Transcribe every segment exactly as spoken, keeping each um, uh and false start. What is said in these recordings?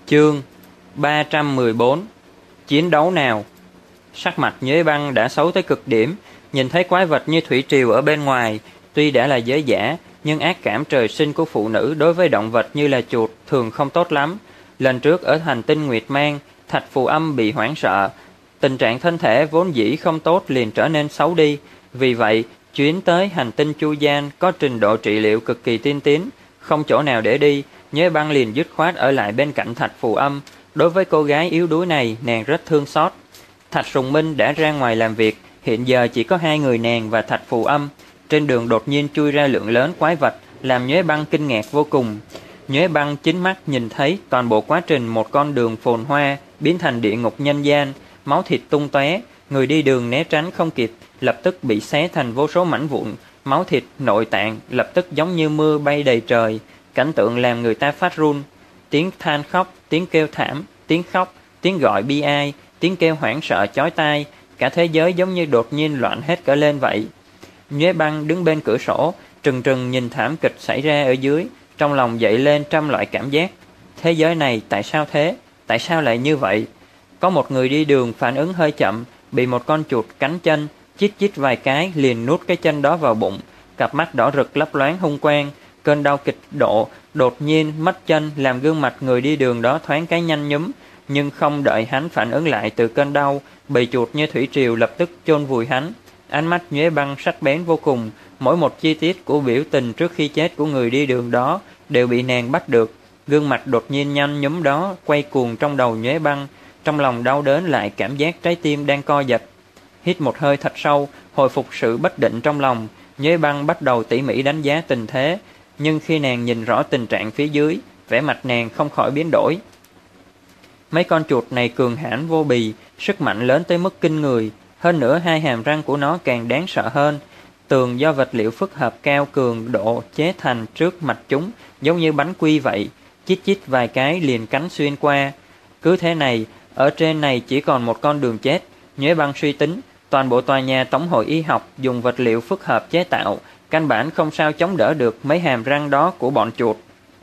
Chương ba trăm mười bốn. Chiến đấu nào? Sắc mặt Nhuế Băng đã xấu tới cực điểm. Nhìn thấy quái vật như thủy triều ở bên ngoài, tuy đã là giới giả, nhưng ác cảm trời sinh của phụ nữ đối với động vật như là chuột thường không tốt lắm. Lần trước ở hành tinh Nguyệt Mang, Thạch Phù Âm bị hoảng sợ, tình trạng thân thể vốn dĩ không tốt liền trở nên xấu đi. Vì vậy, chuyến tới hành tinh Chu Gian có trình độ trị liệu cực kỳ tiên tiến, không chỗ nào để đi, Nhuế Băng liền dứt khoát ở lại bên cạnh Thạch Phù Âm. Đối với cô gái yếu đuối này, nàng rất thương xót. Thạch Sùng Minh đã ra ngoài làm việc, hiện giờ chỉ có hai người nàng và Thạch Phù Âm. Trên đường đột nhiên chui ra lượng lớn quái vật, làm Nhuế Băng kinh ngạc vô cùng. Nhuế Băng chính mắt nhìn thấy toàn bộ quá trình một con đường phồn hoa biến thành địa ngục nhân gian, máu thịt tung tóe, người đi đường né tránh không kịp, lập tức bị xé thành vô số mảnh vụn, máu thịt, nội tạng lập tức giống như mưa bay đầy trời, cảnh tượng làm người ta phát run. Tiếng than khóc, tiếng kêu thảm, tiếng khóc, tiếng gọi bi ai, tiếng kêu hoảng sợ chói tai, cả thế giới giống như đột nhiên loạn hết cả lên vậy. Nhuế Băng đứng bên cửa sổ, trừng trừng nhìn thảm kịch xảy ra ở dưới, trong lòng dậy lên trăm loại cảm giác. Thế giới này tại sao thế? Tại sao lại như vậy? Có một người đi đường phản ứng hơi chậm, bị một con chuột cắn chân, chích chích vài cái liền nuốt cái chân đó vào bụng, cặp mắt đỏ rực lấp loáng hung quang. Cơn đau kịch độ đột nhiên mất chân làm gương mặt người đi đường đó thoáng cái nhăn nhúm, nhưng không đợi hắn phản ứng lại từ cơn đau, bầy chuột như thủy triều lập tức chôn vùi hắn. Ánh mắt Nhuế Băng sắc bén vô cùng, mỗi một chi tiết của biểu tình trước khi chết của người đi đường đó đều bị nàng bắt được. Gương mặt đột nhiên nhăn nhúm đó quay cuồng trong đầu Nhuế Băng, trong lòng đau đớn lại cảm giác trái tim đang co giật. Hít một hơi thật sâu, hồi phục sự bất định trong lòng, Nhuế Băng bắt đầu tỉ mỉ đánh giá tình thế, nhưng khi nàng nhìn rõ tình trạng phía dưới, vẻ mặt nàng không khỏi biến đổi. Mấy con chuột này cường hãn vô bì, sức mạnh lớn tới mức kinh người, hơn nữa hai hàm răng của nó càng đáng sợ hơn. Tường do vật liệu phức hợp cao cường độ chế thành trước mặt chúng, giống như bánh quy vậy, chích chích vài cái liền cắn xuyên qua. Cứ thế này, ở trên này chỉ còn một con đường chết. Nhuế Băng suy tính, toàn bộ tòa nhà Tổng hội Y học dùng vật liệu phức hợp chế tạo, căn bản không sao chống đỡ được mấy hàm răng đó của bọn chuột.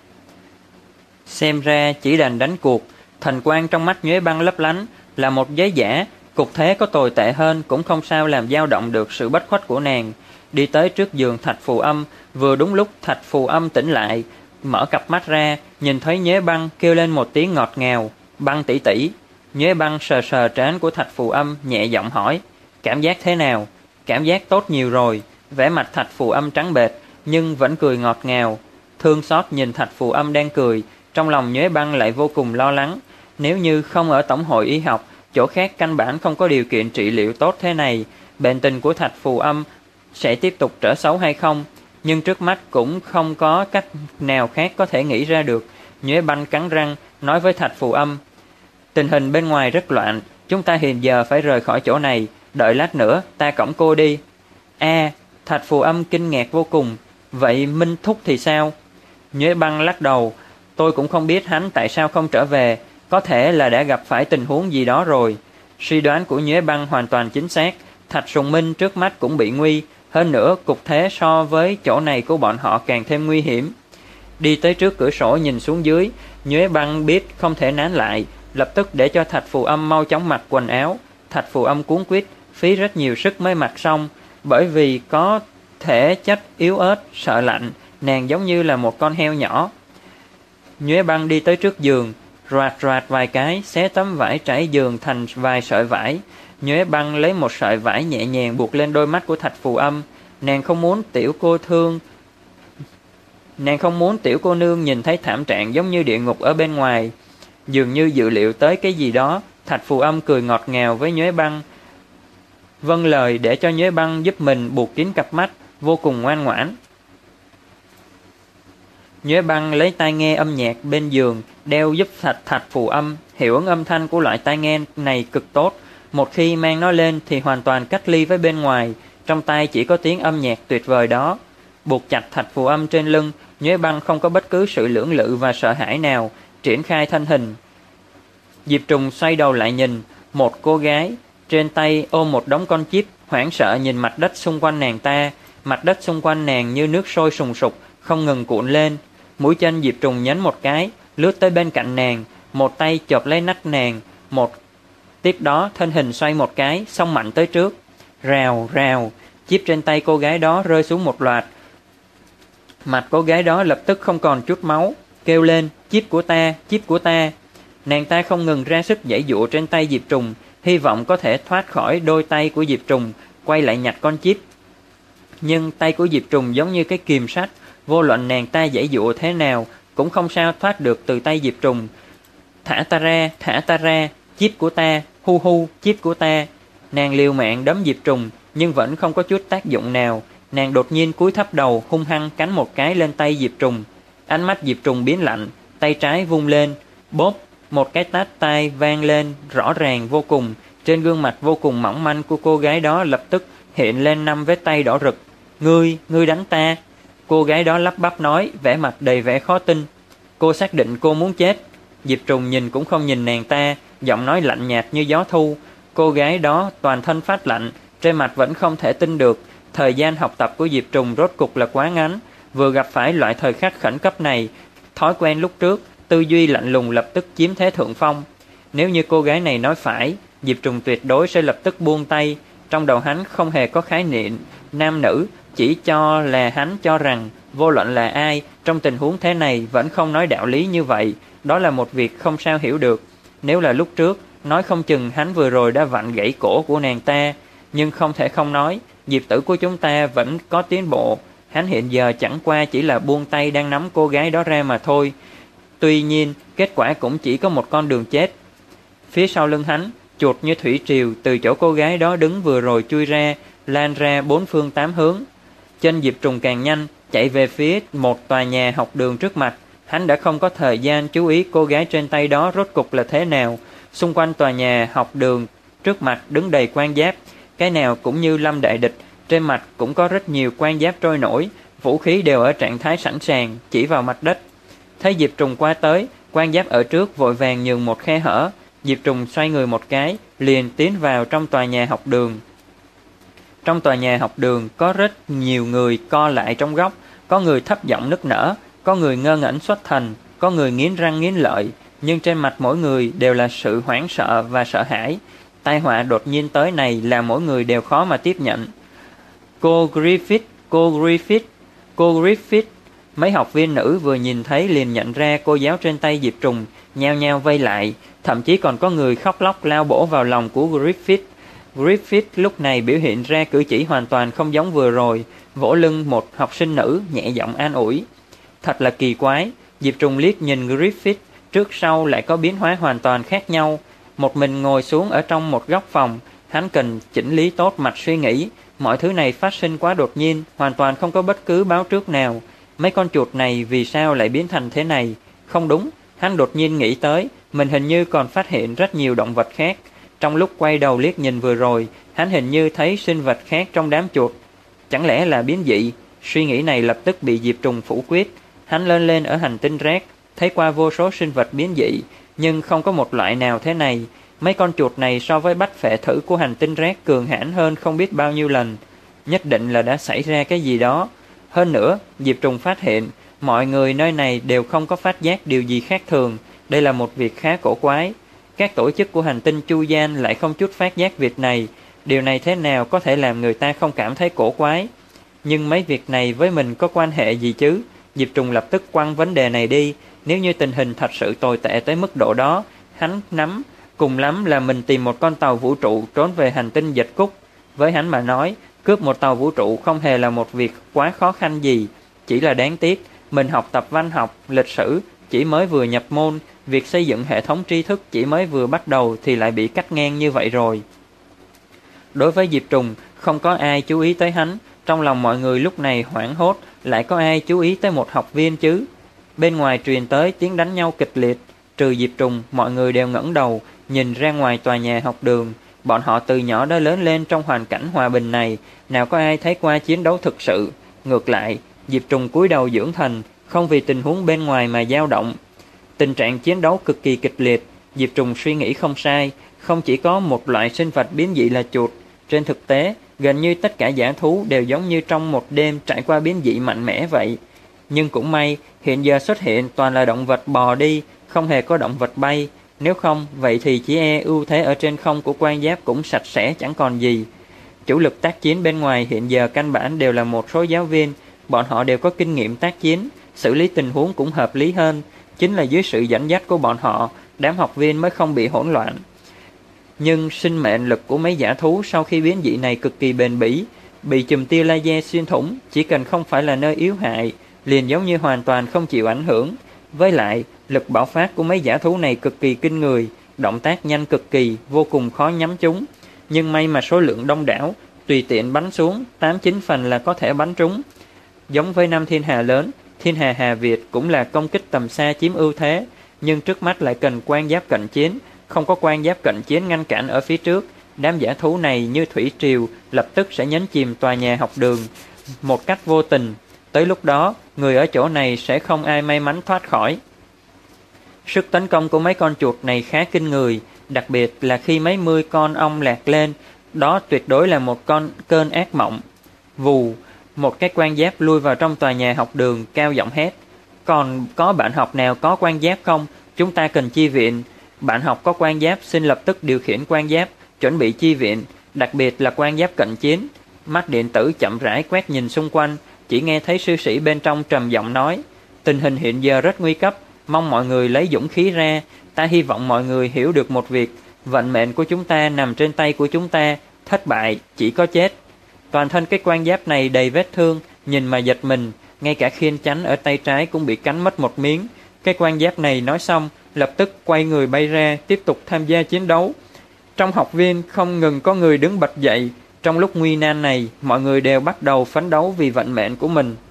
Xem ra chỉ đành đánh cuộc. Thần quang trong mắt Nhuế Băng lấp lánh, là một giới giả, cục thế có tồi tệ hơn cũng không sao làm dao động được sự bất khuất của nàng. Đi tới trước giường Thạch Phù Âm, vừa đúng lúc Thạch Phù Âm tỉnh lại, mở cặp mắt ra, nhìn thấy Nhuế Băng kêu lên một tiếng ngọt ngào, "Băng tỷ tỷ." Nhuế Băng sờ sờ trán của Thạch Phù Âm, nhẹ giọng hỏi, "Cảm giác thế nào?" "Cảm giác tốt nhiều rồi." Vẻ mặt Thạch Phù Âm trắng bệch, nhưng vẫn cười ngọt ngào. Thương xót nhìn Thạch Phù Âm đang cười, trong lòng Nhuế Băng lại vô cùng lo lắng. Nếu như không ở Tổng hội Y học, chỗ khác căn bản không có điều kiện trị liệu tốt thế này, bệnh tình của Thạch Phù Âm sẽ tiếp tục trở xấu hay không? Nhưng trước mắt cũng không có cách nào khác có thể nghĩ ra được. Nhuế Băng cắn răng, nói với Thạch Phù Âm, "Tình hình bên ngoài rất loạn, chúng ta hiện giờ phải rời khỏi chỗ này, đợi lát nữa ta cõng cô đi." "A." Thạch Phù Âm kinh ngạc vô cùng, "Vậy Minh Thúc thì sao?" Nhuế Băng lắc đầu, "Tôi cũng không biết hắn tại sao không trở về, có thể là đã gặp phải tình huống gì đó rồi." Suy đoán của Nhuế Băng hoàn toàn chính xác, Thạch Sùng Minh trước mắt cũng bị nguy, hơn nữa cục thế so với chỗ này của bọn họ càng thêm nguy hiểm. Đi tới trước cửa sổ nhìn xuống dưới, Nhuế Băng biết không thể nán lại, lập tức để cho Thạch Phù Âm mau chóng mặc quần áo. Thạch Phù Âm cuống quýt, phí rất nhiều sức mới mặc xong, bởi vì có thể chất yếu ớt, sợ lạnh, nàng giống như là một con heo nhỏ. Nhuế Băng đi tới trước giường, roạt roạt vài cái, xé tấm vải trải giường thành vài sợi vải. Nhuế Băng lấy một sợi vải nhẹ nhàng buộc lên đôi mắt của Thạch Phù Âm. Nàng không muốn tiểu cô thương, nàng không muốn tiểu cô nương nhìn thấy thảm trạng giống như địa ngục ở bên ngoài. Dường như dự liệu tới cái gì đó, Thạch Phù Âm cười ngọt ngào với Nhuế Băng, vâng lời để cho Nhuế Băng giúp mình buộc kín cặp mắt, vô cùng ngoan ngoãn. Nhuế Băng lấy tai nghe âm nhạc bên giường đeo giúp Thạch Thạch Phù Âm. Hiệu ứng âm thanh của loại tai nghe này cực tốt, một khi mang nó lên thì hoàn toàn cách ly với bên ngoài, trong tai chỉ có tiếng âm nhạc tuyệt vời đó. Buộc chặt Thạch Phù Âm trên lưng, Nhuế Băng không có bất cứ sự lưỡng lự và sợ hãi nào, triển khai thân hình. Diệp Trùng xoay đầu lại nhìn, một cô gái trên tay ôm một đống con chip, hoảng sợ nhìn mặt đất xung quanh nàng ta. Mặt đất xung quanh nàng như nước sôi sùng sục, không ngừng cuộn lên. Mũi chân Diệp Trùng nhấn một cái, lướt tới bên cạnh nàng, một tay chộp lấy nách nàng, một tiếp đó thân hình xoay một cái, xông mạnh tới trước. Rào, rào, chip trên tay cô gái đó rơi xuống một loạt. Mặt cô gái đó lập tức không còn chút máu, kêu lên, chip của ta, chip của ta. Nàng ta không ngừng ra sức giãy giụa trên tay Diệp Trùng, hy vọng có thể thoát khỏi đôi tay của Diệp Trùng, quay lại nhặt con chip. Nhưng tay của Diệp Trùng giống như cái kìm sắt, vô luận nàng ta giãy giụa thế nào cũng không sao thoát được từ tay Diệp Trùng. Thả ta ra, thả ta ra, chip của ta, hu hu, chip của ta. Nàng liều mạng đấm Diệp Trùng nhưng vẫn không có chút tác dụng nào. Nàng đột nhiên cúi thấp đầu, hung hăng cắn một cái lên tay Diệp Trùng. Ánh mắt Diệp Trùng biến lạnh, tay trái vung lên, bốp, một cái tát tai vang lên rõ ràng vô cùng. Trên gương mặt vô cùng mỏng manh của cô gái đó lập tức hiện lên năm vết tay đỏ rực. Ngươi, ngươi đánh ta. Cô gái đó lắp bắp nói, vẻ mặt đầy vẻ khó tin. Cô xác định cô muốn chết. Diệp Trùng nhìn cũng không nhìn nàng ta, giọng nói lạnh nhạt như gió thu. Cô gái đó toàn thân phát lạnh, trên mặt vẫn không thể tin được. Thời gian học tập của Diệp Trùng rốt cục là quá ngắn, vừa gặp phải loại thời khắc khẩn cấp này. Thói quen lúc trước, tư duy lạnh lùng lập tức chiếm thế thượng phong. Nếu như cô gái này nói phải, Diệp Trùng tuyệt đối sẽ lập tức buông tay. Trong đầu hắn không hề có khái niệm nam nữ, chỉ cho là hắn cho rằng vô luận là ai trong tình huống thế này vẫn không nói đạo lý như vậy. Đó là một việc không sao hiểu được. Nếu là lúc trước, nói không chừng hắn vừa rồi đã vặn gãy cổ của nàng ta. Nhưng không thể không nói, Diệp tử của chúng ta vẫn có tiến bộ. Hắn hiện giờ chẳng qua chỉ là buông tay đang nắm cô gái đó ra mà thôi. Tuy nhiên, kết quả cũng chỉ có một con đường chết. Phía sau lưng hắn, chuột như thủy triều từ chỗ cô gái đó đứng vừa rồi chui ra, lan ra bốn phương tám hướng. Chân Diệp Trùng càng nhanh, chạy về phía một tòa nhà học đường trước mặt. Hắn đã không có thời gian chú ý cô gái trên tay đó rốt cục là thế nào. Xung quanh tòa nhà học đường trước mặt đứng đầy quan giáp, cái nào cũng như lâm đại địch. Trên mặt cũng có rất nhiều quan giáp trôi nổi, vũ khí đều ở trạng thái sẵn sàng, chỉ vào mặt đất. Thấy Diệp Trùng qua tới, quan giáp ở trước vội vàng nhường một khe hở. Diệp Trùng xoay người một cái, liền tiến vào trong tòa nhà học đường. Trong tòa nhà học đường có rất nhiều người co lại trong góc, có người thấp giọng nức nở, có người ngơ ngẩn xuất thần, có người nghiến răng nghiến lợi, nhưng trên mặt mỗi người đều là sự hoảng sợ và sợ hãi. Tai họa đột nhiên tới này làm mỗi người đều khó mà tiếp nhận. Cô Griffith, cô Griffith, cô Griffith. Mấy học viên nữ vừa nhìn thấy liền nhận ra cô giáo trên tay Diệp Trùng, nhao nhao vây lại, thậm chí còn có người khóc lóc lao bổ vào lòng của Griffith. Griffith lúc này biểu hiện ra cử chỉ hoàn toàn không giống vừa rồi, vỗ lưng một học sinh nữ, nhẹ giọng an ủi. Thật là kỳ quái, Diệp Trùng liếc nhìn Griffith, trước sau lại có biến hóa hoàn toàn khác nhau. Một mình ngồi xuống ở trong một góc phòng, hắn cần chỉnh lý tốt mạch suy nghĩ. Mọi thứ này phát sinh quá đột nhiên, hoàn toàn không có bất cứ báo trước nào. Mấy con chuột này vì sao lại biến thành thế này? Không đúng, hắn đột nhiên nghĩ tới, mình hình như còn phát hiện rất nhiều động vật khác. Trong lúc quay đầu liếc nhìn vừa rồi, hắn hình như thấy sinh vật khác trong đám chuột. Chẳng lẽ là biến dị? Suy nghĩ này lập tức bị Diệp Trùng phủ quyết. Hắn lên lên ở hành tinh rác, thấy qua vô số sinh vật biến dị, nhưng không có một loại nào thế này. Mấy con chuột này so với bách phệ thử của hành tinh rác cường hãn hơn không biết bao nhiêu lần. Nhất định là đã xảy ra cái gì đó. Hơn nữa, Diệp Trùng phát hiện, mọi người nơi này đều không có phát giác điều gì khác thường. Đây là một việc khá cổ quái. Các tổ chức của hành tinh Chu Gian lại không chút phát giác việc này. Điều này thế nào có thể làm người ta không cảm thấy cổ quái? Nhưng mấy việc này với mình có quan hệ gì chứ? Diệp Trùng lập tức quăng vấn đề này đi. Nếu như tình hình thật sự tồi tệ tới mức độ đó, hắn nắm, cùng lắm là mình tìm một con tàu vũ trụ trốn về hành tinh Dịch Cúc. Với hắn mà nói, cướp một tàu vũ trụ không hề là một việc quá khó khăn gì. Chỉ là đáng tiếc, mình học tập văn học, lịch sử, chỉ mới vừa nhập môn, việc xây dựng hệ thống tri thức chỉ mới vừa bắt đầu thì lại bị cắt ngang như vậy rồi. Đối với Diệp Trùng, không có ai chú ý tới hắn. Trong lòng mọi người lúc này hoảng hốt, lại có ai chú ý tới một học viên chứ? Bên ngoài truyền tới tiếng đánh nhau kịch liệt. Trừ Diệp Trùng, mọi người đều ngẩng đầu, nhìn ra ngoài tòa nhà học đường. Bọn họ từ nhỏ đã lớn lên trong hoàn cảnh hòa bình này, nào có ai thấy qua chiến đấu thực sự. Ngược lại, Diệp Trùng cúi đầu dưỡng thành, không vì tình huống bên ngoài mà dao động. Tình trạng chiến đấu cực kỳ kịch liệt. Diệp Trùng suy nghĩ không sai, không chỉ có một loại sinh vật biến dị là chuột. Trên thực tế, gần như tất cả dã thú đều giống như trong một đêm trải qua biến dị mạnh mẽ vậy. Nhưng cũng may, hiện giờ xuất hiện toàn là động vật bò đi, không không hề có động vật bay. Nếu không, vậy thì chỉ e ưu thế ở trên không của quan giáp cũng sạch sẽ chẳng còn gì. Chủ lực tác chiến bên ngoài hiện giờ căn bản đều là một số giáo viên. Bọn họ đều có kinh nghiệm tác chiến, xử lý tình huống cũng hợp lý hơn. Chính là dưới sự dẫn dắt của bọn họ, đám học viên mới không bị hỗn loạn. Nhưng sinh mệnh lực của mấy giả thú sau khi biến dị này cực kỳ bền bỉ. Bị chùm tia laser xuyên thủng, chỉ cần không phải là nơi yếu hại, liền giống như hoàn toàn không chịu ảnh hưởng. Với lại, lực bạo phát của mấy giả thú này cực kỳ kinh người, động tác nhanh cực kỳ, vô cùng khó nhắm chúng. Nhưng may mà số lượng đông đảo, tùy tiện bắn xuống, tám chín phần là có thể bắn trúng. Giống với năm thiên hà lớn, thiên hà Hà Việt cũng là công kích tầm xa chiếm ưu thế, nhưng trước mắt lại cần quan giáp cận chiến, không có quan giáp cận chiến ngăn cản ở phía trước. Đám giả thú này như thủy triều, lập tức sẽ nhấn chìm tòa nhà học đường một cách vô tình. Tới lúc đó, người ở chỗ này sẽ không ai may mắn thoát khỏi. Sức tấn công của mấy con chuột này khá kinh người, đặc biệt là khi mấy mươi con ong lạc lên, đó tuyệt đối là một con cơn ác mộng. Vù, một cái quan giáp lui vào trong tòa nhà học đường, cao giọng hét: "Còn có bạn học nào có quan giáp không? Chúng ta cần chi viện." Bạn học có quan giáp xin lập tức điều khiển quan giáp, chuẩn bị chi viện, đặc biệt là quan giáp cận chiến. Mắt điện tử chậm rãi quét nhìn xung quanh, chỉ nghe thấy sư sĩ bên trong trầm giọng nói: "Tình hình hiện giờ rất nguy cấp, mong mọi người lấy dũng khí ra. Ta hy vọng mọi người hiểu được một việc, vận mệnh của chúng ta nằm trên tay của chúng ta, thất bại chỉ có chết." Toàn thân cái quan giáp này đầy vết thương, nhìn mà giật mình, ngay cả khiên chắn ở tay trái cũng bị cắn mất một miếng. Cái quan giáp này nói xong, lập tức quay người bay ra, tiếp tục tham gia chiến đấu. Trong học viên không ngừng có người đứng bật dậy. Trong lúc nguy nan này, mọi người đều bắt đầu phấn đấu vì vận mệnh của mình.